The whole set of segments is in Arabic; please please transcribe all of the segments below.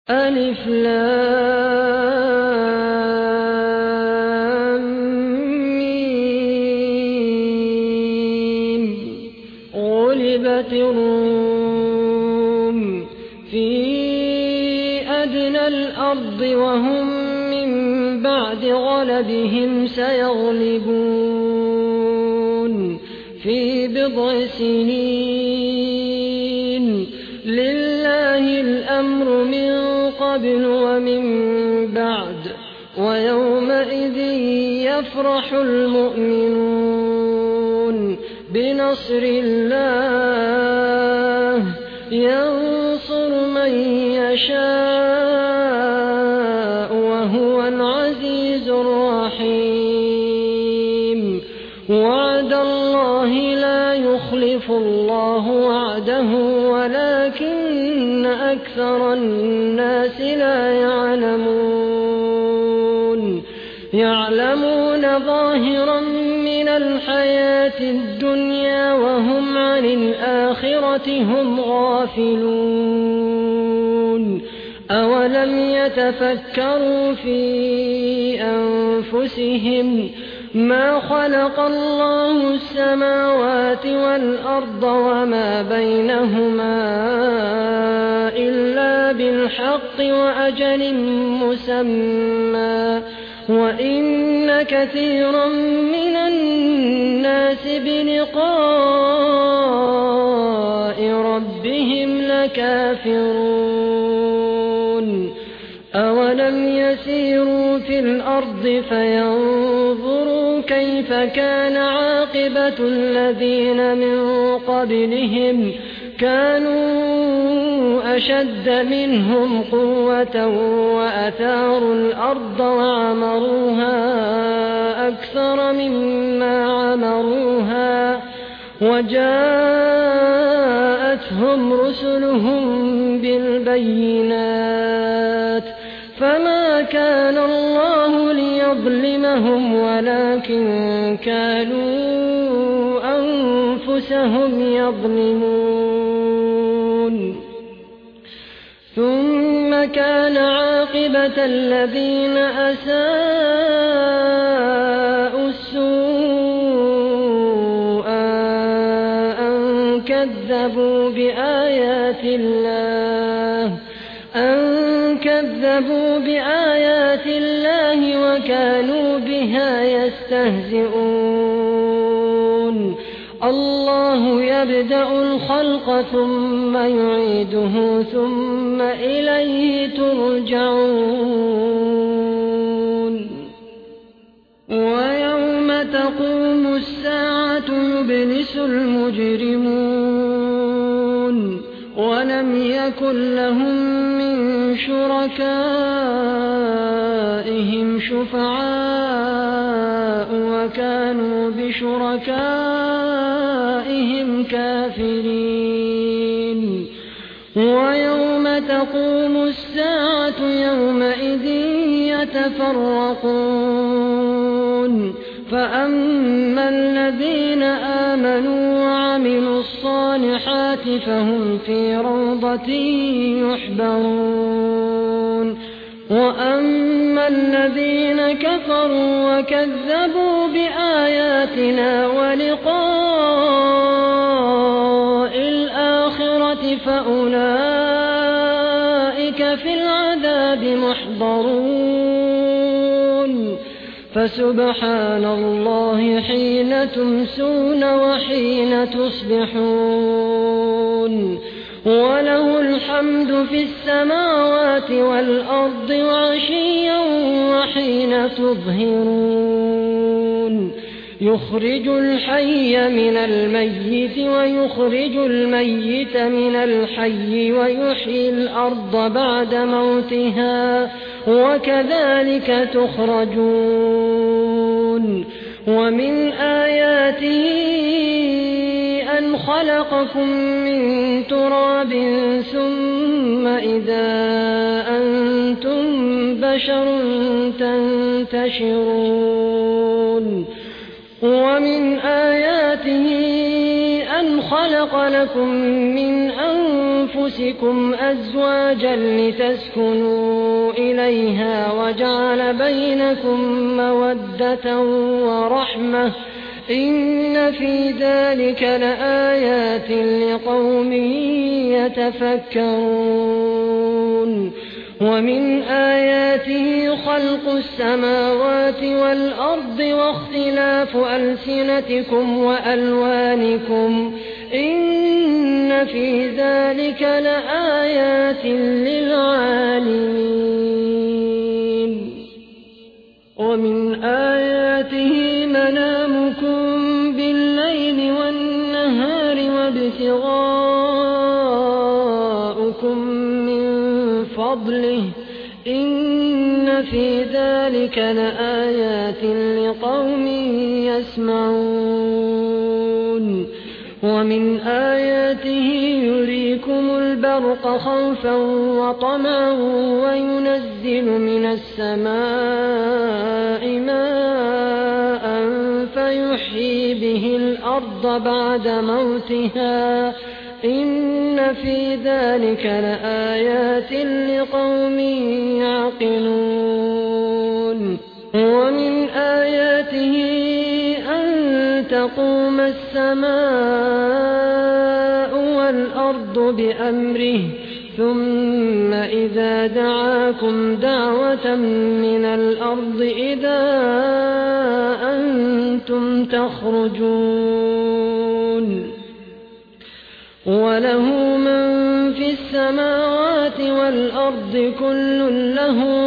ألف لام ميم. غلبت الروم في أدنى الأرض وهم من بعد غلبهم سيغلبون في بضع سنين. لله الأمر من قبل ومن بعد ويومئذ يفرح المؤمنون بنصر الله ينصر من يشاء وهو العزيز الرحيم. وعد الله لا يخلف الله وعده ولكن أكثر الناس لا يعلمون ظاهرا من الحياة الدنيا وهم عن الآخرة هم غافلون. أولم يتفكروا في أنفسهم ما خلق الله السماوات والأرض وما بينهما إلا بالحق وأجل مسمى وإن كثيرا من الناس بلقاء ربهم لكافرون. أولم يسيروا في الأرض فينظروا كيف كان عاقبة الذين من قبلهم كانوا أشد منهم قوة وأثاروا الأرض وعمروها أكثر مما عمروها وجاءتهم رسلهم بالبينات فما كان الله ليظلمهم ولكن كانوا أنفسهم يظلمون. ثم كان عاقبة الذين أساءوا السوء أن كذبوا بآيات الله وكانوا بها يستهزئون. الله يبدأ الخلق ثم يعيده ثم إليه ترجعون. ويوم تقوم الساعة يبلس المجرمون ولم يكن لهم من شركائهم شفعاء وكانوا بشركائهم كافرين. ويوم تقوم الساعة يومئذ يتفرقون فأما الذين آمنوا وعملوا الصالحات فهم في روضة يحبرون. وأما الذين كفروا وكذبوا بآياتنا ولقاء الآخرة فأولئك في العذاب محضرون. فسبحان الله حين تمسون وحين تصبحون وله الحمد في السماوات والأرض وعشيا وحين تظهرون. يخرج الحي من الميت ويخرج الميت من الحي ويحيي الأرض بعد موتها وكذلك تخرجون. ومن آياته أن خلقكم من تراب ثم إذا أنتم بشر تنتشرون. ومن آياته أن خلق لكم من أنفسكم أنفسكم أزواجا لتسكنوا إليها وجعل بينكم مودة ورحمة إن في ذلك لآيات لقوم يتفكرون ومن آياته خلق السماوات والأرض واختلاف ألسنتكم وألوانكم إن في ذلك لآيات للعالمين ومن آياته منامكم بالليل والنهار وابتغاؤكم من فضله إن في ذلك لآيات لقوم يسمعون ومن آياته يريكم البرق خوفا وطمعا وينزل من السماء ماء فيحيي به الأرض بعد موتها إن في ذلك لآيات لقوم يعقلون ومن آياته أن تقوم السماء والأرض بأمره ثم إذا دعاكم دعوة من الأرض إذا أنتم تخرجون وله من في السماوات والأرض كل له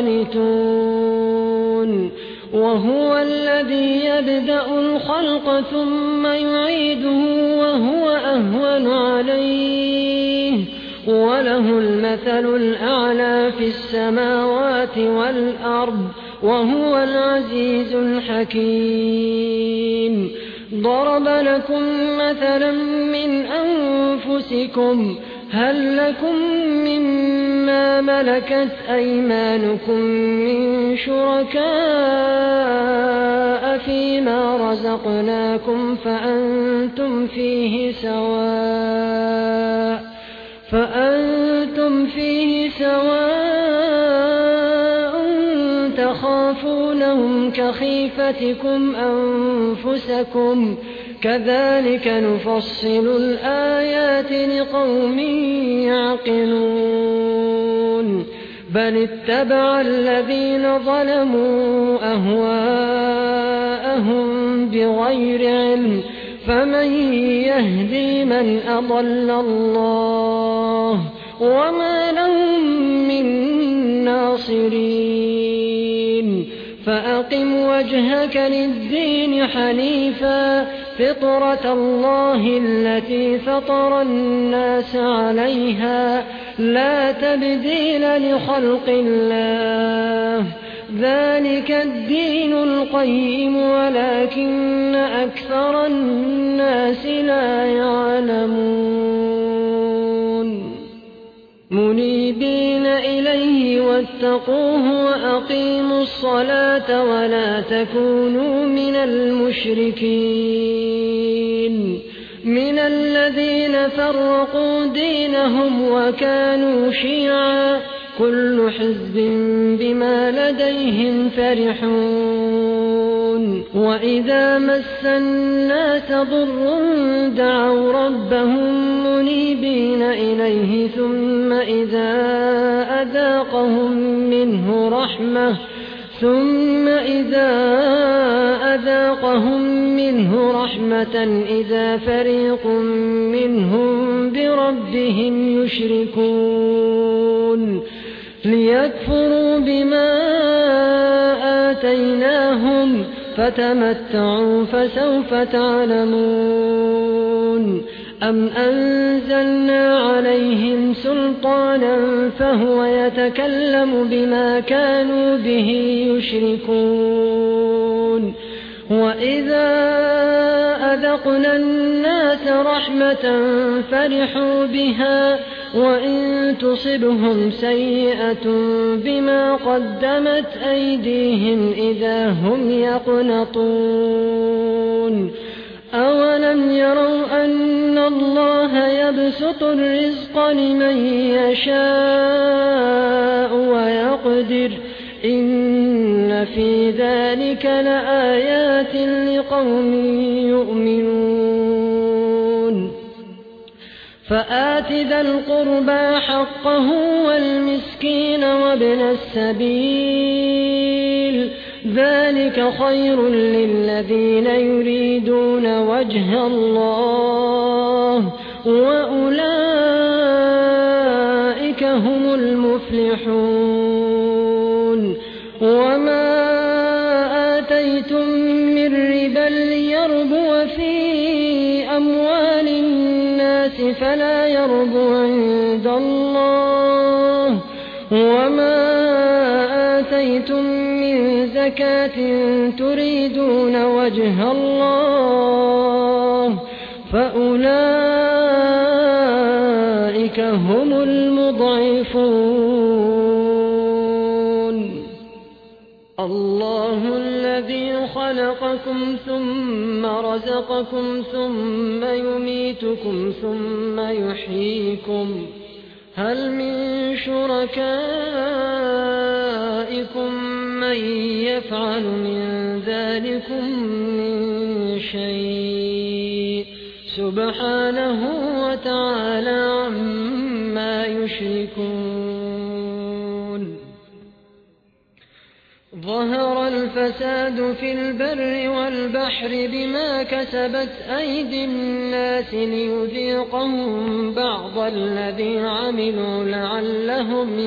قانتون وهو الذي يبدأ الخلق ثم يعيده وهو أهون عليه وله المثل الأعلى في السماوات والأرض وهو العزيز الحكيم ضرب لكم مثلا من أنفسكم هل لكم مما ملكت أيمانكم من شركاء فيما رزقناكم فأنتم فيه سواء تخافونهم كخيفتكم أنفسكم كذلك نفصل الآيات لقوم يعقلون بل اتبع الذين ظلموا أهواءهم بغير علم فمن يهدي من أضل الله وما لهم من ناصرين فأقم وجهك للدين حنيفا فطرة الله التي فطر الناس عليها لا تبديل لخلق الله ذلك الدين القيم ولكن أكثر الناس لا يعلمون منيبين إليه واتقوه وأقيموا الصلاة ولا تكونوا من المشركين من الذين فرقوا دينهم وكانوا شيعا كل حزب بما لديهم فرحون وإذا مس الناس ضر دعوا ربهم منيبين إليه ثم إذا أذاقهم منه رحمة إذا فريق منهم بربهم يشركون ليكفروا بما آتيناهم فتمتعوا فسوف تعلمون أم أنزلنا عليهم سلطانا فهو يتكلم بما كانوا به يشركون وإذا أذقنا الناس رحمة فرحوا بها وإن تصبهم سيئة بما قدمت أيديهم إذا هم يقنطون أولم يروا أن الله يبسط الرزق لمن يشاء ويقدر إن في ذلك لآيات لقوم يؤمنون فآت ذا القربى حقه والمسكين وابن السبيل ذلك خير للذين يريدون وجه الله وأولئك هم المفلحون وما آتيتم من ربا ليربو في أموال الناس فلا يربو عند الله وما آتيتم من زكاة تريدون وجه الله فأولئك هم المضعفون الله الذي خلقكم ثم رزقكم ثم يميتكم ثم يحييكم هل من شركائكم من يفعل من ذلكم من شيء سبحانه وتعالى عما يشركون ظهر الفساد في البر والبحر بما كسبت أيدي الناس ليذيقهم بعض الذي عملوا لعلهم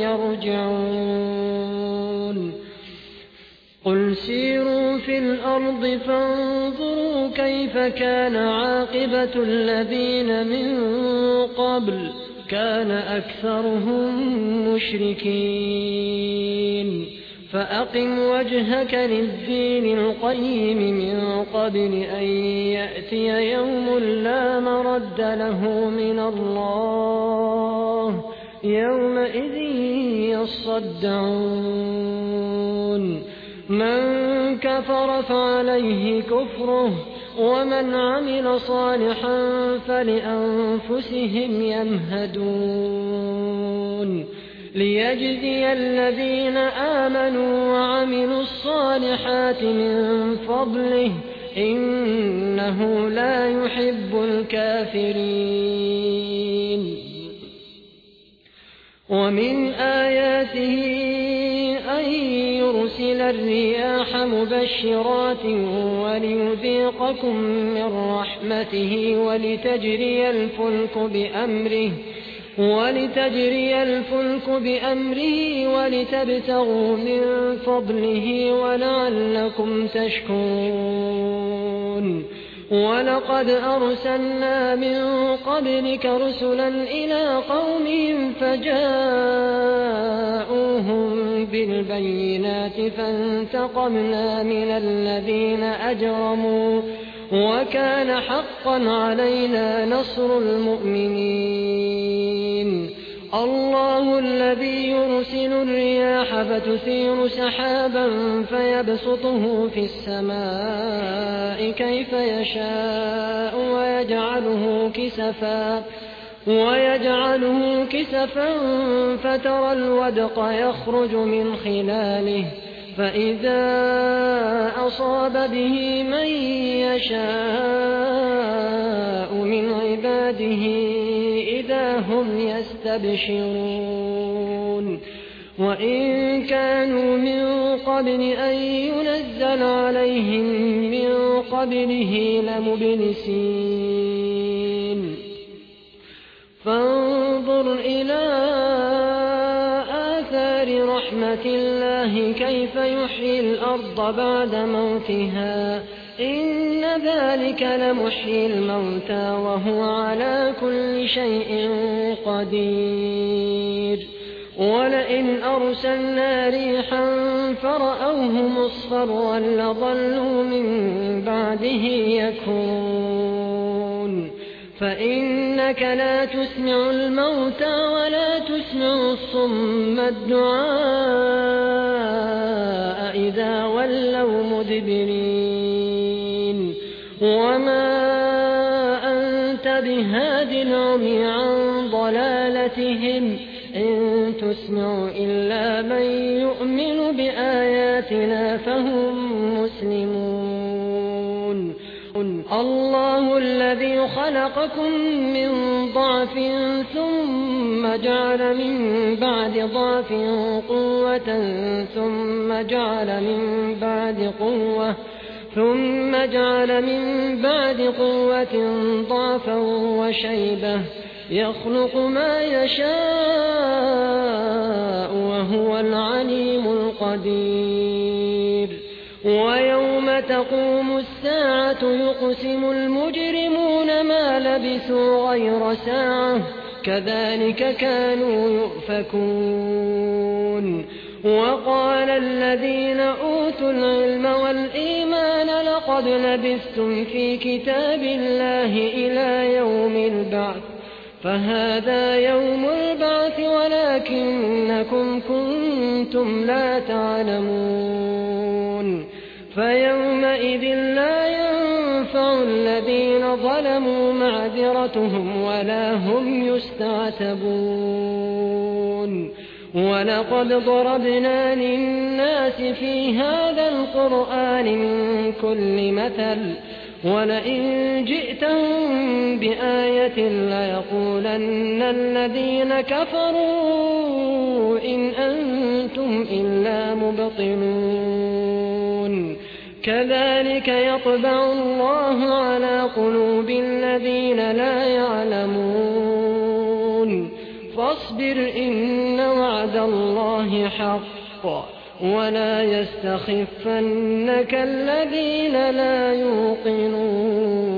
يرجعون قل سيروا في الأرض فانظروا كيف كان عاقبة الذين من قبل كان أكثرهم مشركين فأقم وجهك للدين القيم من قبل أن يأتي يوم لا مرد له من الله يومئذ يصدعون من كفر فعليه كفره ومن عمل صالحا فلأنفسهم يمهدون ليجزي الذين آمنوا وعملوا الصالحات من فضله إنه لا يحب الكافرين ومن آياته أن يرسل الرياح مبشرات وليذيقكم من رحمته ولتجري الفلك بأمره ولتبتغوا من فضله ولعلكم تشكرون ولقد أرسلنا من قبلك رسلا إلى قومهم فجاءوهم بالبينات فانتقمنا من الذين أجرموا وكان حقا علينا نصر المؤمنين الله الذي يرسل الرياح فتثير سحابا فيبسطه في السماء كيف يشاء ويجعله كسفا فترى الودق يخرج من خلاله فإذا أصاب به من يشاء من عباده إذا هم يستبشرون وإن كانوا من قبل أن ينزل عليهم من قبله لمبلسين فانظر إلى آثار رحمة الله كيف يحيي الأرض بعد موتها إن ذلك لمحيي الموتى وهو على كل شيء قدير ولئن أرسلنا ريحا فرأوه مصفرا لظلوا من بعده يكفرون فإنك لا تسمع الموتى ولا تسمع الصم الدعاء إذا ولوا مدبرين وما بهاد العمي عن ضلالتهم إن تسمع إلا من يؤمن بآياتنا فهم مسلمون الله الذي خلقكم من ضعف ثم جعل من بعد ضعف قوة ثم جعل من بعد قوة ضعفا وشيبة يخلق ما يشاء وهو العليم القدير ويوم تقوم الساعة يقسم المجرمون ما لبثوا غير ساعة كذلك كانوا يؤفكون وقال الذين أوتوا العلم والإيمان لقد لبثتم في كتاب الله إلى يوم البعث فهذا يوم البعث ولكنكم كنتم لا تعلمون فيومئذ لا ينفع الذين ظلموا معذرتهم ولا هم يستعتبون ولقد ضربنا للناس في هذا القرآن من كل مثل ولئن جئتهم بآية ليقولن الذين كفروا إن أنتم إلا مبطلون كذلك يطبع الله على قلوب الذين لا يعلمون فاصبر إن وعد الله حق ولا يستخفنك الذين لا يوقنون